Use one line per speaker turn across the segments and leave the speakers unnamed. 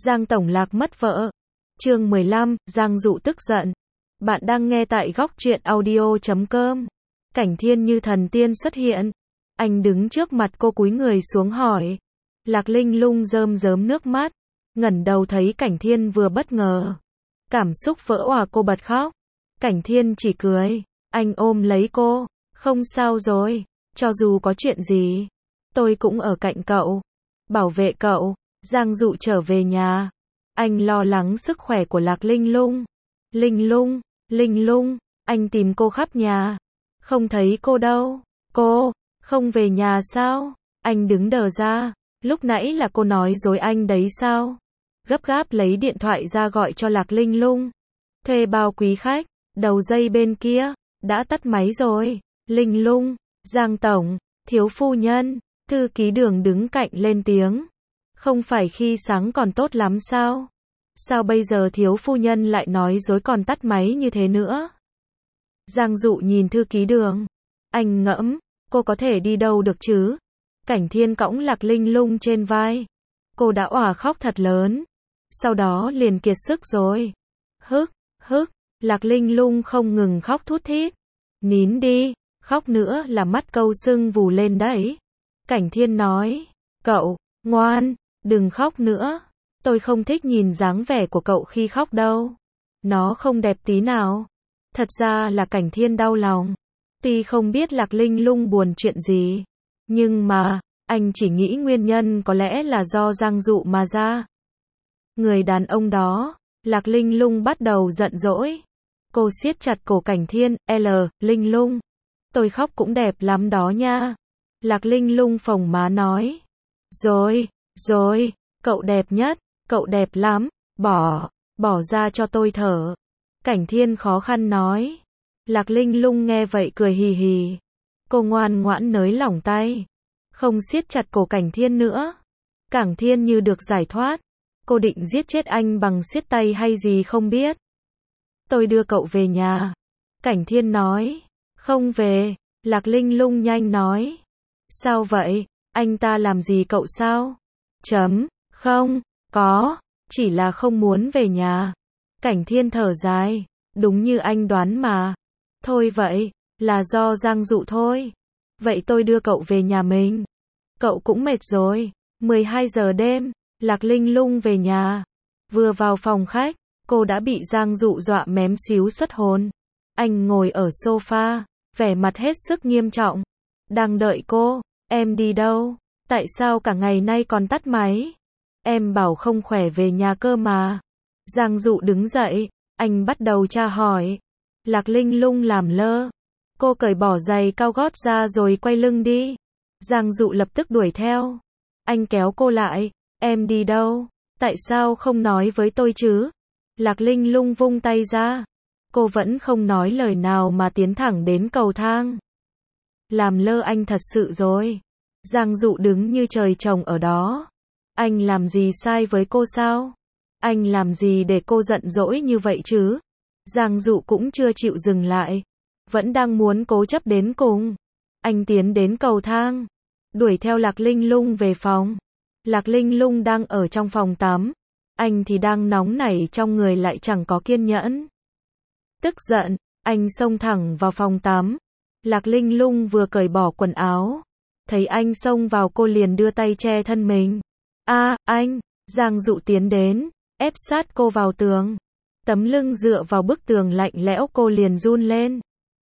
Giang Tổng Lạc mất vợ. Chương 15, Giang Dụ tức giận. Bạn đang nghe tại góc truyện audio.com. Cảnh Thiên như thần tiên xuất hiện. Anh đứng trước mặt cô cúi người xuống hỏi. Lạc Linh Lung rơm rớm nước mắt. Ngẩng đầu thấy Cảnh Thiên vừa bất ngờ. Cảm xúc vỡ òa, cô bật khóc. Cảnh Thiên chỉ cười. Anh ôm lấy cô. Không sao rồi. Cho dù có chuyện gì, tôi cũng ở cạnh cậu. Bảo vệ cậu. Giang Dụ trở về nhà. Anh lo lắng sức khỏe của Lạc Linh Lung. Linh Lung, anh tìm cô khắp nhà. Không thấy cô đâu. Cô, không về nhà sao? Anh đứng đờ ra. Lúc nãy là cô nói dối anh đấy sao? Gấp gáp lấy điện thoại ra gọi cho Lạc Linh Lung. Thuê bao quý khách. Đầu dây bên kia. Đã tắt máy rồi. Linh Lung, Giang Tổng, thiếu phu nhân. Thư ký Đường đứng cạnh lên tiếng. Không phải khi sáng còn tốt lắm sao? Sao bây giờ thiếu phu nhân lại nói dối còn tắt máy như thế nữa? Giang Dụ nhìn thư ký Đường. Anh ngẫm, cô có thể đi đâu được chứ? Cảnh Thiên cõng Lạc Linh Lung trên vai. Cô đã òa khóc thật lớn. Sau đó liền kiệt sức rồi. Hức, Lạc Linh Lung không ngừng khóc thút thít. Nín đi, khóc nữa là mắt câu sưng vù lên đấy. Cảnh Thiên nói, cậu, ngoan, đừng khóc nữa. Tôi không thích nhìn dáng vẻ của cậu khi khóc đâu. Nó không đẹp tí nào. Thật ra là Cảnh Thiên đau lòng. Tuy không biết Lạc Linh Lung buồn chuyện gì, nhưng mà, anh chỉ nghĩ nguyên nhân có lẽ là do Giang Dụ mà ra. Người đàn ông đó, Lạc Linh Lung bắt đầu giận dỗi. Cô siết chặt cổ Cảnh Thiên, Linh Lung. Tôi khóc cũng đẹp lắm đó nha. Lạc Linh Lung phồng má nói. Rồi, cậu đẹp nhất, cậu đẹp lắm, bỏ ra cho tôi thở. Cảnh Thiên khó khăn nói. Lạc Linh Lung nghe vậy cười hì hì. Cô ngoan ngoãn nới lỏng tay. Không siết chặt cổ Cảnh Thiên nữa. Cảnh Thiên như được giải thoát. Cô định giết chết anh bằng siết tay hay gì không biết. Tôi đưa cậu về nhà. Cảnh Thiên nói. Không về. Lạc Linh Lung nhanh nói. Sao vậy? Anh ta làm gì cậu sao? Không, có, chỉ là không muốn về nhà. Cảnh Thiên thở dài. Đúng như anh đoán mà. Thôi vậy, là do Giang Dụ thôi. Vậy tôi đưa cậu về nhà mình. Cậu cũng mệt rồi. 12 giờ đêm, Lạc Linh Lung về nhà. Vừa vào phòng khách, cô đã bị Giang Dụ dọa mém xíu xuất hồn. Anh ngồi ở sofa, vẻ mặt hết sức nghiêm trọng. Đang đợi cô. Em đi đâu? Tại sao cả ngày nay còn tắt máy? Em bảo không khỏe về nhà cơ mà. Giang Dụ đứng dậy, anh bắt đầu tra hỏi. Lạc Linh Lung làm lơ. Cô cởi bỏ giày cao gót ra rồi quay lưng đi. Giang Dụ lập tức đuổi theo. Anh kéo cô lại. Em đi đâu? Tại sao không nói với tôi chứ? Lạc Linh Lung vung tay ra. Cô vẫn không nói lời nào mà tiến thẳng đến cầu thang. Làm lơ anh thật sự rồi. Giang Dụ đứng như trời trồng ở đó. Anh làm gì sai với cô sao? Anh làm gì để cô giận dỗi như vậy chứ? Giang Dụ cũng chưa chịu dừng lại. Vẫn đang muốn cố chấp đến cùng. Anh tiến đến cầu thang. Đuổi theo Lạc Linh Lung về phòng. Lạc Linh Lung đang ở trong phòng tắm. Anh thì đang nóng nảy trong người lại chẳng có kiên nhẫn. Tức giận, anh xông thẳng vào phòng tắm. Lạc Linh Lung vừa cởi bỏ quần áo. Thấy anh xông vào cô liền đưa tay che thân mình. Anh! Giang Dụ tiến đến, ép sát cô vào tường. Tấm lưng dựa vào bức tường lạnh lẽo, cô liền run lên.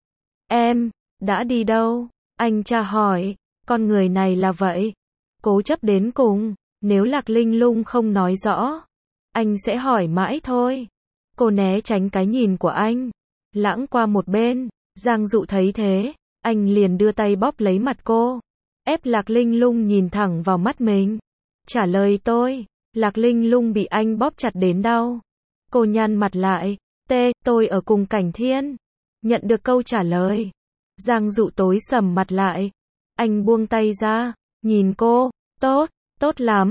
Em, đã đi đâu? Anh tra hỏi. Con người này là vậy. Cố chấp đến cùng. Nếu Lạc Linh Lung không nói rõ, anh sẽ hỏi mãi thôi. Cô né tránh cái nhìn của anh. Lãng qua một bên. Giang Dụ thấy thế, anh liền đưa tay bóp lấy mặt cô. Ép Lạc Linh Lung nhìn thẳng vào mắt mình. Trả lời tôi. Lạc Linh Lung bị anh bóp chặt đến đau. Cô nhăn mặt lại. Tôi ở cùng Cảnh Thiên. Nhận được câu trả lời. Giang Dụ tối sầm mặt lại. Anh buông tay ra. Nhìn cô. Tốt lắm.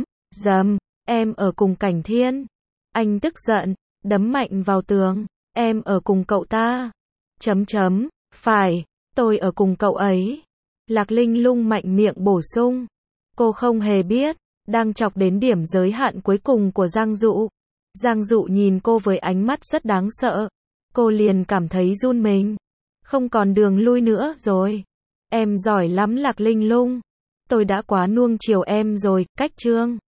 Em ở cùng Cảnh Thiên. Anh tức giận. Đấm mạnh vào tường. Em ở cùng cậu ta. Phải. Tôi ở cùng cậu ấy. Lạc Linh Lung mạnh miệng bổ sung. Cô không hề biết. đang chọc đến điểm giới hạn cuối cùng của Giang Dụ. Giang Dụ nhìn cô với ánh mắt rất đáng sợ. Cô liền cảm thấy run mình. Không còn đường lui nữa rồi. Em giỏi lắm Lạc Linh Lung. Tôi đã quá nuông chiều em rồi, cách chương.